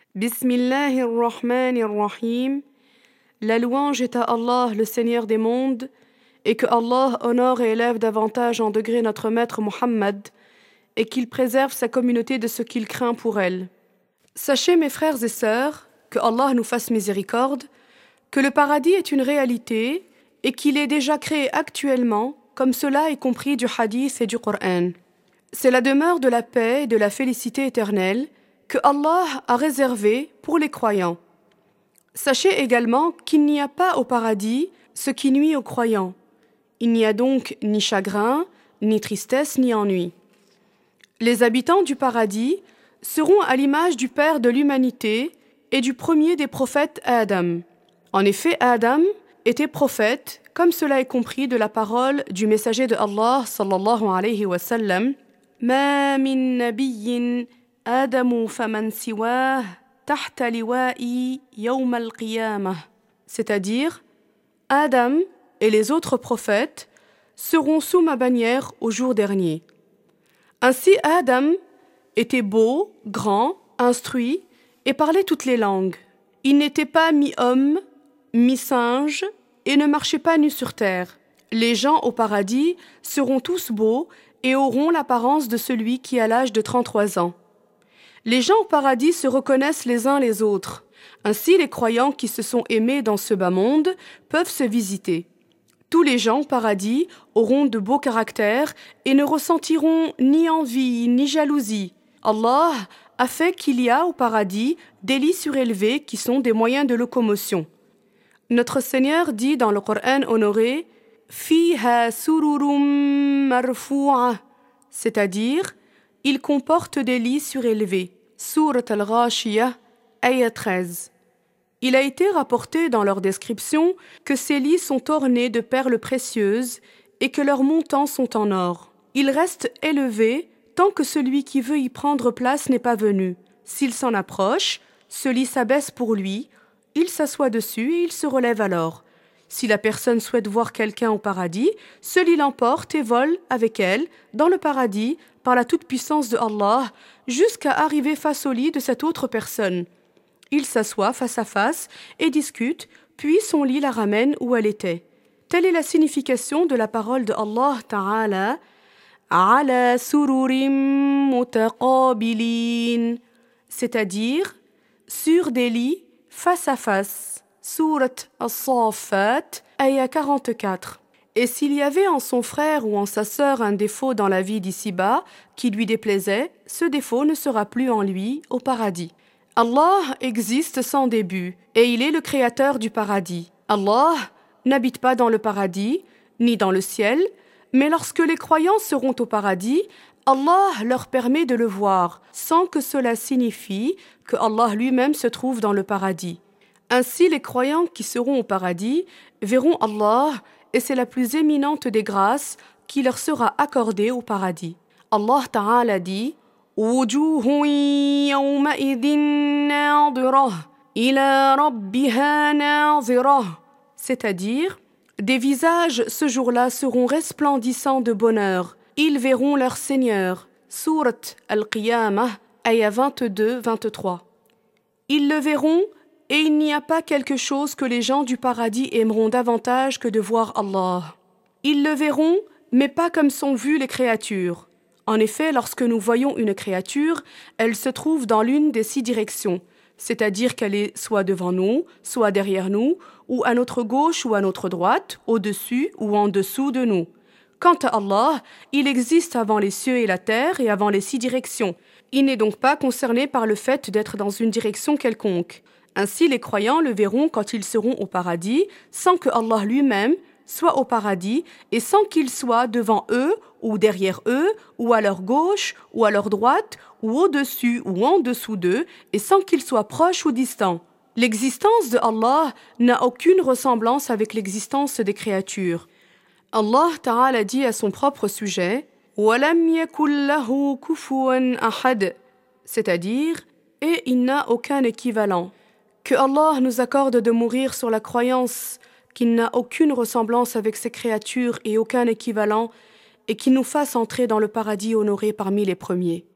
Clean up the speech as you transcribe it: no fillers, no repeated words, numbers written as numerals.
Bismillahir-Rahmanir-Rahim. La louange est à Allah, le Seigneur des mondes, et que Allah honore et élève davantage en degré notre maître Muhammad, et qu'il préserve sa communauté de ce qu'il craint pour elle. Sachez, mes frères et sœurs, que Allah nous fasse miséricorde, que le paradis est une réalité et qu'il est déjà créé actuellement, comme cela est compris du hadith et du Coran. C'est la demeure de la paix et de la félicité éternelle que Allah a réservée pour les croyants. Sachez également qu'il n'y a pas au paradis ce qui nuit aux croyants. Il n'y a donc ni chagrin, ni tristesse, ni ennui. Les habitants du paradis seront à l'image du Père de l'humanité et du premier des prophètes Adam. En effet, Adam était prophète, comme cela est compris de la parole du messager de Allah sallallahu alayhi wa sallam. Ma min nabiyyin Adamu faman siwah tahta liwa'i yawm al-qiyamah. C'est-à-dire, Adam et les autres prophètes seront sous ma bannière au jour dernier. Ainsi, Adam était beau, grand, instruit et parlait toutes les langues. Il n'était pas mi-homme, mi-singe et ne marchait pas nu sur terre. Les gens au paradis seront tous beaux et auront l'apparence de celui qui a l'âge de 33 ans. Les gens au paradis se reconnaissent les uns les autres. Ainsi, les croyants qui se sont aimés dans ce bas monde peuvent se visiter. Tous les gens au paradis auront de beaux caractères et ne ressentiront ni envie ni jalousie. Allah a fait qu'il y a au paradis des lits surélevés qui sont des moyens de locomotion. Notre Seigneur dit dans le Coran honoré « Fiha sururum marfu'a », c'est-à-dire « Il comporte des lits surélevés ». Surat al-Ghashiyah, ayat 13. Il a été rapporté dans leur description que ces lits sont ornés de perles précieuses et que leurs montants sont en or. Ils restent élevés tant que celui qui veut y prendre place n'est pas venu. S'il s'en approche, ce lit s'abaisse pour lui, il s'assoit dessus et il se relève alors. Si la personne souhaite voir quelqu'un au paradis, ce lit l'emporte et vole avec elle dans le paradis par la toute-puissance de Allah jusqu'à arriver face au lit de cette autre personne. Il s'assoit face à face et discute, puis son lit la ramène où elle était. Telle est la signification de la parole de Allah Ta'ala « Ala sururim mutaqabilin » c'est-à-dire sur des lits face à face. Surat As-Saffat, ayat 44. Et s'il y avait en son frère ou en sa sœur un défaut dans la vie d'ici-bas qui lui déplaisait, ce défaut ne sera plus en lui au paradis. Allah existe sans début et il est le créateur du paradis. Allah n'habite pas dans le paradis ni dans le ciel, mais lorsque les croyants seront au paradis, Allah leur permet de le voir sans que cela signifie que Allah lui-même se trouve dans le paradis. Ainsi, les croyants qui seront au paradis verront Allah et c'est la plus éminente des grâces qui leur sera accordée au paradis. Allah Ta'ala dit وُجُوهٌ يَوْمَئِذٍ نَاظِرَةٌ إِلَى رَبِّهَا نَاظِرَةٌ c'est-à-dire, des visages ce jour-là seront resplendissants de bonheur. Ils verront leur Seigneur. Surat Al-Qiyamah, ayat 22-23. Ils le verront et il n'y a pas quelque chose que les gens du paradis aimeront davantage que de voir Allah. Ils le verront, mais pas comme sont vues les créatures. En effet, lorsque nous voyons une créature, elle se trouve dans l'une des 6 directions, c'est-à-dire qu'elle est soit devant nous, soit derrière nous, ou à notre gauche ou à notre droite, au-dessus ou en dessous de nous. Quant à Allah, il existe avant les cieux et la terre et avant les 6 directions. Il n'est donc pas concerné par le fait d'être dans une direction quelconque. Ainsi, les croyants le verront quand ils seront au paradis, sans que Allah lui-même soit au paradis et sans qu'il soit devant eux ou derrière eux ou à leur gauche ou à leur droite ou au-dessus ou en dessous d'eux et sans qu'il soit proche ou distant. L'existence de Allah n'a aucune ressemblance avec l'existence des créatures. Allah Ta'ala dit à son propre sujet « وَلَمْ يَكُنْ لَهُ كُفُوًا أَحَدٌ » c'est-à-dire « et il n'a aucun équivalent ». Que Allah nous accorde de mourir sur la croyance qu'il n'a aucune ressemblance avec ses créatures et aucun équivalent et qu'il nous fasse entrer dans le paradis honoré parmi les premiers.